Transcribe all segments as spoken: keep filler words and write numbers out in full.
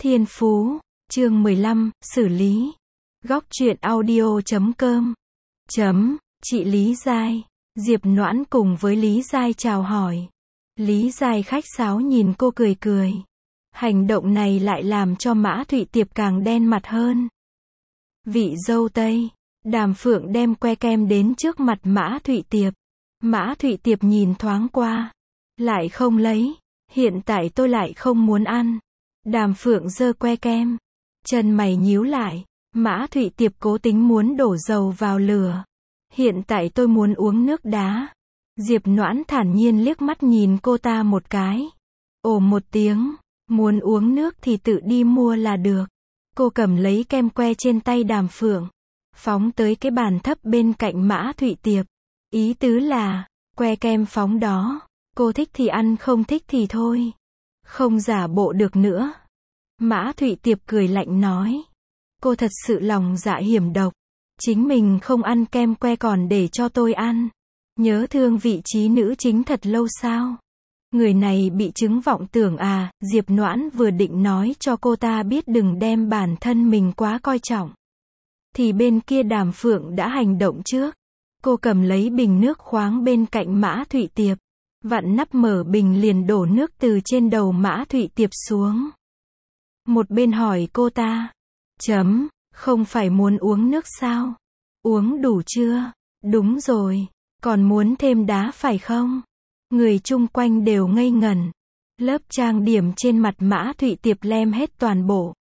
Thiên Phú, chương mười lăm, xử lý. Góc truyện audio chấm com. Chấm, chị Lý Giai. Diệp Noãn cùng với Lý Giai chào hỏi. Lý Giai khách sáo nhìn cô cười cười. Hành động này lại làm cho Mã Thụy Tiệp càng đen mặt hơn. Vị dâu Tây. Đàm Phượng đem que kem đến trước mặt Mã Thụy Tiệp. Mã Thụy Tiệp nhìn thoáng qua. Lại không lấy. Hiện tại tôi lại không muốn ăn. Đàm Phượng giơ que kem. Chân mày nhíu lại. Mã Thụy Tiệp cố tính muốn đổ dầu vào lửa. Hiện tại tôi muốn uống nước đá. Diệp Noãn thản nhiên liếc mắt nhìn cô ta một cái. Ồ một tiếng. Muốn uống nước thì tự đi mua là được. Cô cầm lấy kem que trên tay Đàm Phượng. Phóng tới cái bàn thấp bên cạnh Mã Thụy Tiệp. Ý tứ là, que kem phóng đó. Cô thích thì ăn, không thích thì thôi. Không giả bộ được nữa. Mã Thụy Tiệp cười lạnh nói. Cô thật sự lòng dạ hiểm độc. Chính mình không ăn kem que còn để cho tôi ăn. Nhớ thương vị trí nữ chính thật lâu sao? Người này bị chứng vọng tưởng à? Diệp Noãn vừa định nói cho cô ta biết đừng đem bản thân mình quá coi trọng. Thì bên kia Đàm Phượng đã hành động trước. Cô cầm lấy bình nước khoáng bên cạnh Mã Thụy Tiệp. Vặn nắp mở bình liền đổ nước từ trên đầu Mã Thụy Tiệp xuống. Một bên hỏi cô ta. Chấm, không phải muốn uống nước sao? Uống đủ chưa? Đúng rồi, còn muốn thêm đá phải không? Người chung quanh đều ngây ngẩn. Lớp trang điểm trên mặt Mã Thụy Tiệp lem hết toàn bộ.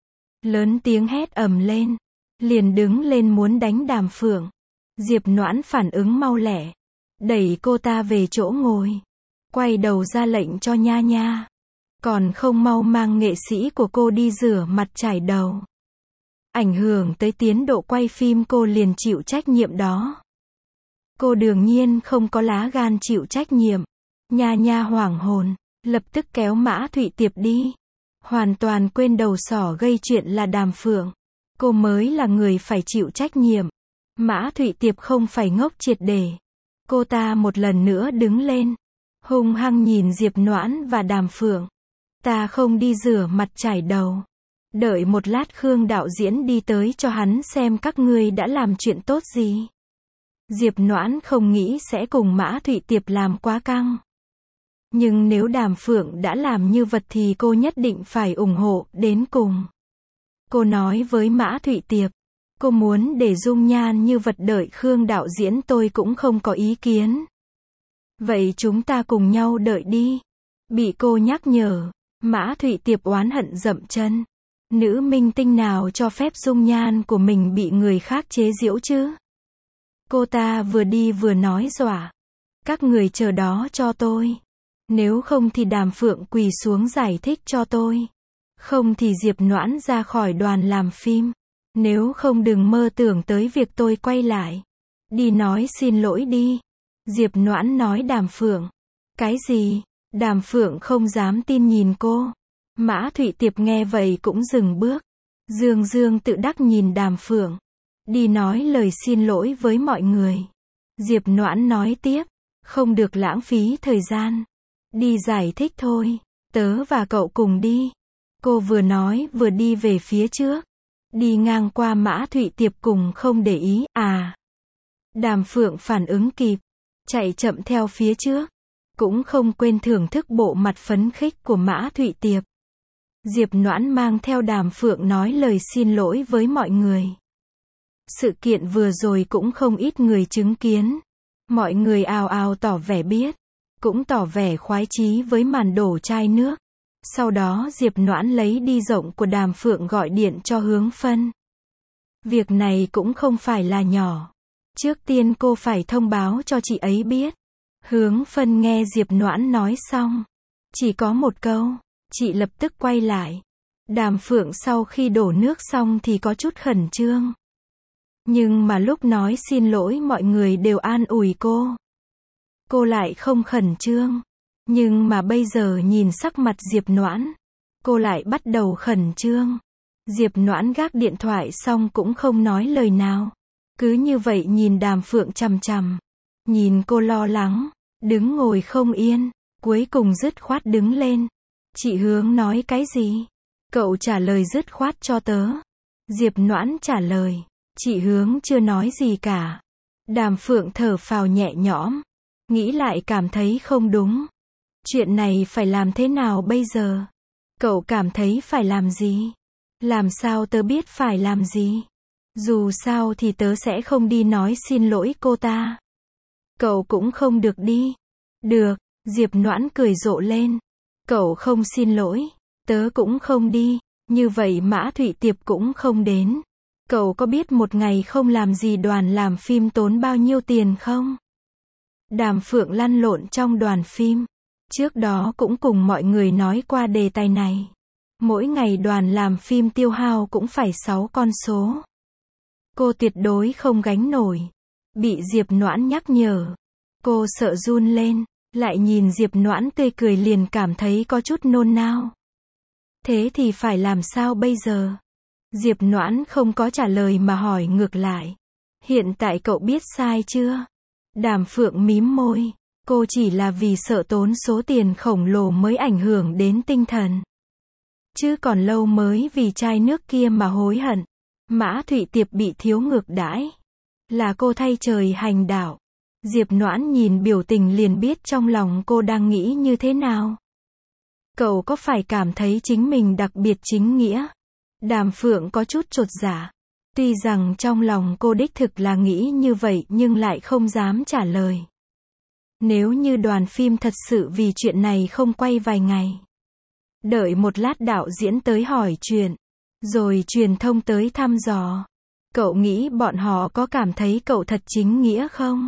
Lớn tiếng hét ầm lên. Liền đứng lên muốn đánh Đàm Phượng. Diệp Noãn phản ứng mau lẹ. Đẩy cô ta về chỗ ngồi. Quay đầu ra lệnh cho Nha Nha. Còn không mau mang nghệ sĩ của cô đi rửa mặt chải đầu. Ảnh hưởng tới tiến độ quay phim cô liền chịu trách nhiệm đó. Cô đương nhiên không có lá gan chịu trách nhiệm. Nha Nha hoảng hồn. Lập tức kéo Mã Thụy Tiệp đi. Hoàn toàn quên đầu sỏ gây chuyện là Đàm Phượng. Cô mới là người phải chịu trách nhiệm. Mã Thụy Tiệp không phải ngốc triệt để. Cô ta một lần nữa đứng lên. Hung hăng nhìn Diệp Noãn và Đàm Phượng. Ta không đi rửa mặt chải đầu. Đợi một lát Khương đạo diễn đi tới cho hắn xem các ngươi đã làm chuyện tốt gì. Diệp Noãn không nghĩ sẽ cùng Mã Thụy Tiệp làm quá căng. Nhưng nếu Đàm Phượng đã làm như vậy thì cô nhất định phải ủng hộ đến cùng. Cô nói với Mã Thụy Tiệp. Cô muốn để dung nhan như vật đợi Khương đạo diễn tôi cũng không có ý kiến. Vậy chúng ta cùng nhau đợi đi. Bị cô nhắc nhở. Mã Thụy Tiệp oán hận dậm chân. Nữ minh tinh nào cho phép dung nhan của mình bị người khác chế giễu chứ? Cô ta vừa đi vừa nói dọa. Các người chờ đó cho tôi. Nếu không thì Đàm Phượng quỳ xuống giải thích cho tôi. Không thì Diệp Noãn ra khỏi đoàn làm phim. Nếu không đừng mơ tưởng tới việc tôi quay lại. Đi nói xin lỗi đi. Diệp Noãn nói Đàm Phượng. Cái gì? Đàm Phượng không dám tin nhìn cô. Mã Thụy Tiệp nghe vậy cũng dừng bước. Dương dương tự đắc nhìn Đàm Phượng. Đi nói lời xin lỗi với mọi người. Diệp Noãn nói tiếp. Không được lãng phí thời gian. Đi giải thích thôi. Tớ và cậu cùng đi. Cô vừa nói vừa đi về phía trước. Đi ngang qua Mã Thụy Tiệp cùng không để ý. À. Đàm Phượng phản ứng kịp. Chạy chậm theo phía trước. Cũng không quên thưởng thức bộ mặt phấn khích của Mã Thụy Tiệp. Diệp Noãn mang theo Đàm Phượng nói lời xin lỗi với mọi người. Sự kiện vừa rồi cũng không ít người chứng kiến. Mọi người ào ào tỏ vẻ biết. Cũng tỏ vẻ khoái chí với màn đổ chai nước. Sau đó Diệp Noãn lấy đi rộng của Đàm Phượng gọi điện cho Hướng Phân. Việc này cũng không phải là nhỏ. Trước tiên cô phải thông báo cho chị ấy biết. Hướng Phân nghe Diệp Noãn nói xong. Chỉ có một câu. Chị lập tức quay lại. Đàm Phượng sau khi đổ nước xong thì có chút khẩn trương. Nhưng mà lúc nói xin lỗi mọi người đều an ủi cô. Cô lại không khẩn trương. Nhưng mà bây giờ nhìn sắc mặt Diệp Noãn. Cô lại bắt đầu khẩn trương. Diệp Noãn gác điện thoại xong cũng không nói lời nào. Cứ như vậy nhìn Đàm Phượng chằm chằm. Nhìn cô lo lắng. Đứng ngồi không yên. Cuối cùng dứt khoát đứng lên. Chị Hướng nói cái gì? Cậu trả lời dứt khoát cho tớ. Diệp Noãn trả lời. Chị Hướng chưa nói gì cả. Đàm Phượng thở phào nhẹ nhõm. Nghĩ lại cảm thấy không đúng. Chuyện này phải làm thế nào bây giờ? Cậu cảm thấy phải làm gì? Làm sao tớ biết phải làm gì? Dù sao thì tớ sẽ không đi nói xin lỗi cô ta. Cậu cũng không được đi. Được, Diệp Noãn cười rộ lên. Cậu không xin lỗi, tớ cũng không đi, như vậy Mã Thụy Tiệp cũng không đến. Cậu có biết một ngày không làm gì đoàn làm phim tốn bao nhiêu tiền không? Đàm Phượng lăn lộn trong đoàn phim. Trước đó cũng cùng mọi người nói qua đề tài này. Mỗi ngày đoàn làm phim tiêu hao cũng phải sáu con số. Cô tuyệt đối không gánh nổi. Bị Diệp Noãn nhắc nhở. Cô sợ run lên, lại nhìn Diệp Noãn tươi cười liền cảm thấy có chút nôn nao. Thế thì phải làm sao bây giờ? Diệp Noãn không có trả lời mà hỏi ngược lại. Hiện tại cậu biết sai chưa? Đàm Phượng mím môi. Cô chỉ là vì sợ tốn số tiền khổng lồ mới ảnh hưởng đến tinh thần. Chứ còn lâu mới vì chai nước kia mà hối hận. Mã Thụy Tiệp bị thiếu ngược đãi. Là cô thay trời hành đạo. Diệp Noãn nhìn biểu tình liền biết trong lòng cô đang nghĩ như thế nào. Cậu có phải cảm thấy chính mình đặc biệt chính nghĩa? Đàm Phượng có chút chột dạ. Tuy rằng trong lòng cô đích thực là nghĩ như vậy nhưng lại không dám trả lời. Nếu như đoàn phim thật sự vì chuyện này không quay vài ngày. Đợi một lát đạo diễn tới hỏi chuyện. Rồi truyền thông tới thăm dò. Cậu nghĩ bọn họ có cảm thấy cậu thật chính nghĩa không?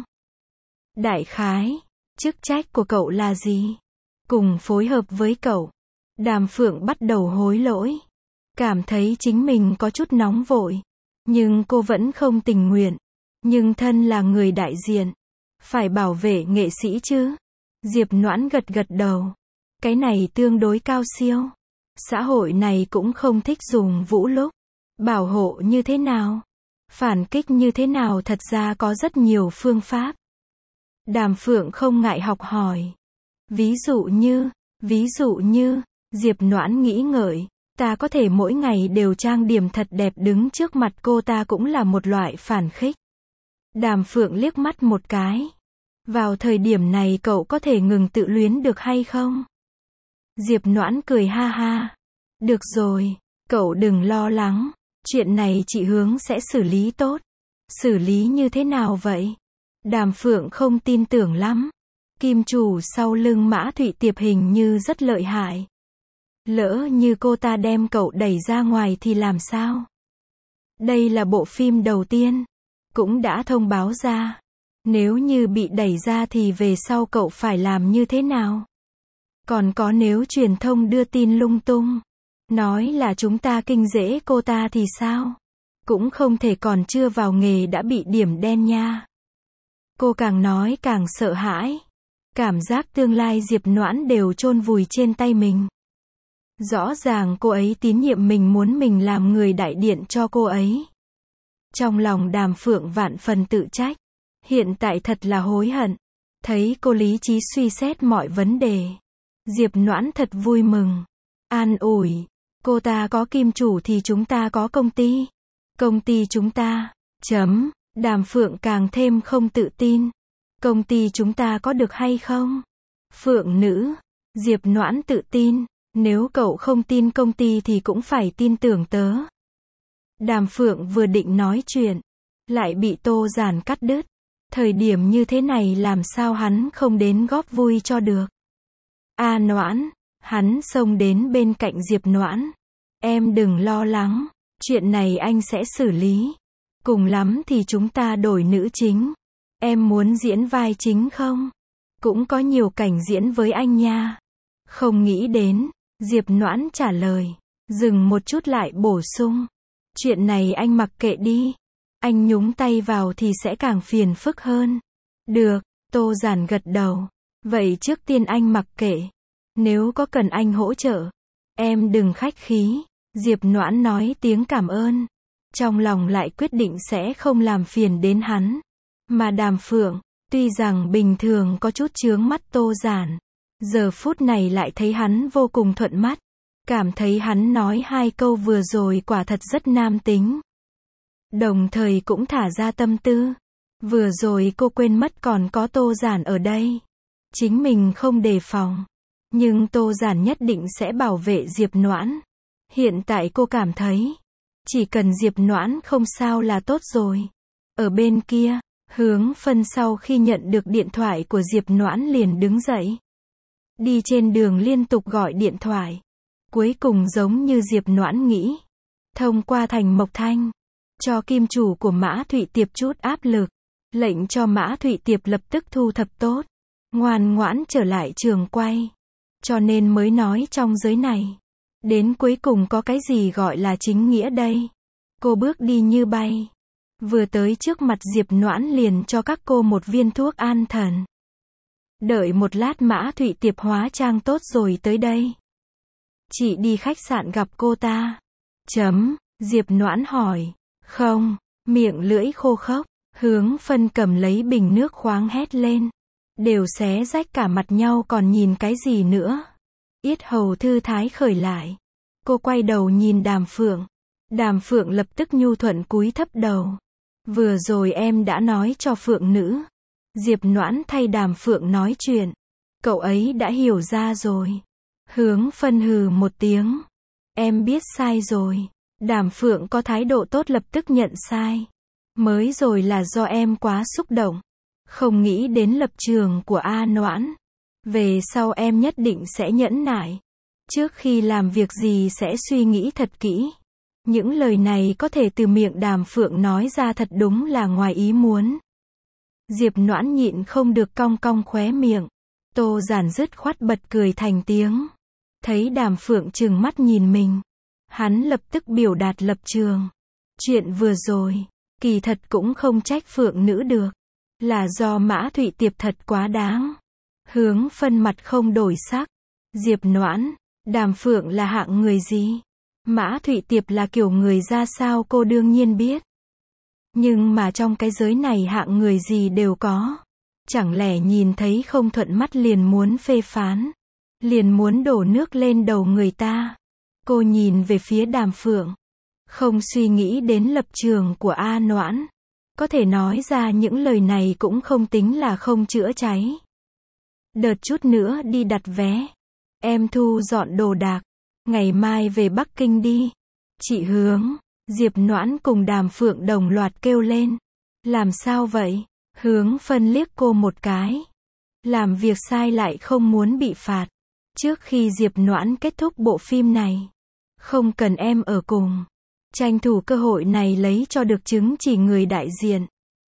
Đại khái, chức trách của cậu là gì? Cùng phối hợp với cậu. Đàm Phượng bắt đầu hối lỗi. Cảm thấy chính mình có chút nóng vội. Nhưng cô vẫn không tình nguyện. Nhưng thân là người đại diện. Phải bảo vệ nghệ sĩ chứ. Diệp Noãn gật gật đầu. Cái này tương đối cao siêu. Xã hội này cũng không thích dùng vũ lực. Bảo hộ như thế nào? Phản kích như thế nào thật ra có rất nhiều phương pháp. Đàm Phượng không ngại học hỏi. Ví dụ như, ví dụ như, Diệp Noãn nghĩ ngợi, ta có thể mỗi ngày đều trang điểm thật đẹp đứng trước mặt cô ta cũng là một loại phản khích. Đàm Phượng liếc mắt một cái. Vào thời điểm này cậu có thể ngừng tự luyến được hay không? Diệp Noãn cười ha ha. Được rồi, cậu đừng lo lắng. Chuyện này chị Hướng sẽ xử lý tốt. Xử lý như thế nào vậy? Đàm Phượng không tin tưởng lắm. Kim chủ sau lưng Mã Thụy Tiệp hình như rất lợi hại. Lỡ như cô ta đem cậu đẩy ra ngoài thì làm sao? Đây là bộ phim đầu tiên. Cũng đã thông báo ra. Nếu như bị đẩy ra thì về sau cậu phải làm như thế nào? Còn có nếu truyền thông đưa tin lung tung. Nói là chúng ta kinh rễ cô ta thì sao? Cũng không thể còn chưa vào nghề đã bị điểm đen nha. Cô càng nói càng sợ hãi. Cảm giác tương lai Diệp Noãn đều chôn vùi trên tay mình. Rõ ràng cô ấy tín nhiệm mình muốn mình làm người đại diện cho cô ấy. Trong lòng Đàm Phượng vạn phần tự trách. Hiện tại thật là hối hận. Thấy cô lý trí suy xét mọi vấn đề. Diệp Noãn thật vui mừng. An ủi. Cô ta có kim chủ thì chúng ta có công ty. Công ty chúng ta. Chấm. Đàm Phượng càng thêm không tự tin. Công ty chúng ta có được hay không? Phượng nữ. Diệp Noãn tự tin. Nếu cậu không tin công ty thì cũng phải tin tưởng tớ. Đàm Phượng vừa định nói chuyện. Lại bị Tô Giản cắt đứt. Thời điểm như thế này làm sao hắn không đến góp vui cho được. A Noãn. Hắn xông đến bên cạnh Diệp Noãn. Em đừng lo lắng. Chuyện này anh sẽ xử lý. Cùng lắm thì chúng ta đổi nữ chính. Em muốn diễn vai chính không? Cũng có nhiều cảnh diễn với anh nha. Không nghĩ đến. Diệp Noãn trả lời. Dừng một chút lại bổ sung. Chuyện này anh mặc kệ đi. Anh nhúng tay vào thì sẽ càng phiền phức hơn. Được, Tô Giản gật đầu. Vậy trước tiên anh mặc kệ. Nếu có cần anh hỗ trợ. Em đừng khách khí. Diệp Noãn nói tiếng cảm ơn. Trong lòng lại quyết định sẽ không làm phiền đến hắn. Mà Đàm Phượng, tuy rằng bình thường có chút chướng mắt Tô Giản. Giờ phút này lại thấy hắn vô cùng thuận mắt. Cảm thấy hắn nói hai câu vừa rồi quả thật rất nam tính. Đồng thời cũng thả ra tâm tư. Vừa rồi cô quên mất còn có Tô Giản ở đây. Chính mình không đề phòng. Nhưng Tô Giản nhất định sẽ bảo vệ Diệp Noãn. Hiện tại cô cảm thấy, chỉ cần Diệp Noãn không sao là tốt rồi. Ở bên kia, Hướng Phân sau khi nhận được điện thoại của Diệp Noãn liền đứng dậy. Đi trên đường liên tục gọi điện thoại. Cuối cùng giống như Diệp Noãn nghĩ. Thông qua Thành Mộc Thanh. Cho kim chủ của Mã Thụy Tiệp chút áp lực. Lệnh cho Mã Thụy Tiệp lập tức thu thập tốt. Ngoan ngoãn trở lại trường quay. Cho nên mới nói trong giới này. Đến cuối cùng có cái gì gọi là chính nghĩa đây. Cô bước đi như bay. Vừa tới trước mặt Diệp Noãn liền cho các cô một viên thuốc an thần. Đợi một lát Mã Thụy Tiệp hóa trang tốt rồi tới đây. Chị đi khách sạn gặp cô ta. Chấm, Diệp Noãn hỏi. Không, miệng lưỡi khô khốc. Hướng Phân cầm lấy bình nước khoáng hét lên. Đều xé rách cả mặt nhau còn nhìn cái gì nữa. Yết hầu thư thái khởi lại. Cô quay đầu nhìn Đàm Phượng. Đàm Phượng lập tức nhu thuận cúi thấp đầu. Vừa rồi em đã nói cho Phượng nữ. Diệp Noãn thay Đàm Phượng nói chuyện. Cậu ấy đã hiểu ra rồi. Hướng Phân hừ một tiếng. Em biết sai rồi. Đàm Phượng có thái độ tốt lập tức nhận sai. Mới rồi là do em quá xúc động. Không nghĩ đến lập trường của A Noãn. Về sau em nhất định sẽ nhẫn nại. Trước khi làm việc gì sẽ suy nghĩ thật kỹ. Những lời này có thể từ miệng Đàm Phượng nói ra thật đúng là ngoài ý muốn. Diệp Noãn nhịn không được cong cong khóe miệng. Tô Giản dứt khoát bật cười thành tiếng. Thấy Đàm Phượng trừng mắt nhìn mình. Hắn lập tức biểu đạt lập trường. Chuyện vừa rồi, kỳ thật cũng không trách Phượng nữ được. Là do Mã Thụy Tiệp thật quá đáng. Hướng Phân mặt không đổi sắc. Diệp Noãn, Đàm Phượng là hạng người gì? Mã Thụy Tiệp là kiểu người ra sao cô đương nhiên biết. Nhưng mà trong cái giới này hạng người gì đều có. Chẳng lẽ nhìn thấy không thuận mắt liền muốn phê phán. Liền muốn đổ nước lên đầu người ta. Cô nhìn về phía Đàm Phượng. Không suy nghĩ đến lập trường của A Noãn. Có thể nói ra những lời này cũng không tính là không chữa cháy. Đợt chút nữa đi đặt vé. Em thu dọn đồ đạc. Ngày mai về Bắc Kinh đi. Chị Hướng. Diệp Noãn cùng Đàm Phượng đồng loạt kêu lên. Làm sao vậy? Hướng Phân liếc cô một cái. Làm việc sai lại không muốn bị phạt. Trước khi Diệp Noãn kết thúc bộ phim này. Không cần em ở cùng. Tranh thủ cơ hội này lấy cho được chứng chỉ người đại diện.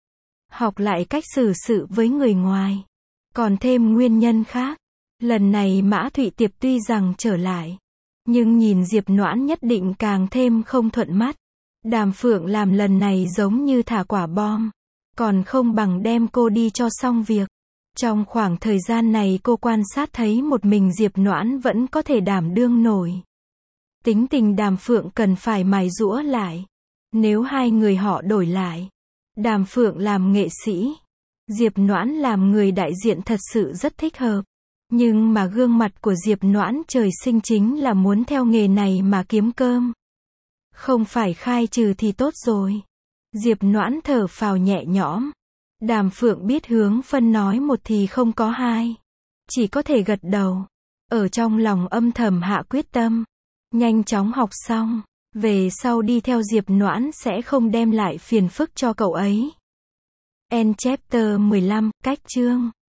Học lại cách xử sự với người ngoài. Còn thêm nguyên nhân khác. Lần này Mã Thụy Tiệp tuy rằng trở lại. Nhưng nhìn Diệp Noãn nhất định càng thêm không thuận mắt. Đàm Phượng làm lần này giống như thả quả bom. Còn không bằng đem cô đi cho xong việc. Trong khoảng thời gian này cô quan sát thấy một mình Diệp Noãn vẫn có thể đảm đương nổi. Tính tình Đàm Phượng cần phải mài giũa lại. Nếu hai người họ đổi lại. Đàm Phượng làm nghệ sĩ. Diệp Noãn làm người đại diện thật sự rất thích hợp. Nhưng mà gương mặt của Diệp Noãn trời sinh chính là muốn theo nghề này mà kiếm cơm. Không phải khai trừ thì tốt rồi. Diệp Noãn thở phào nhẹ nhõm. Đàm Phượng biết Hướng Phân nói một thì không có hai. Chỉ có thể gật đầu. Ở trong lòng âm thầm hạ quyết tâm. Nhanh chóng học xong. Về sau đi theo Diệp Noãn sẽ không đem lại phiền phức cho cậu ấy. End chapter mười lăm, cách chương.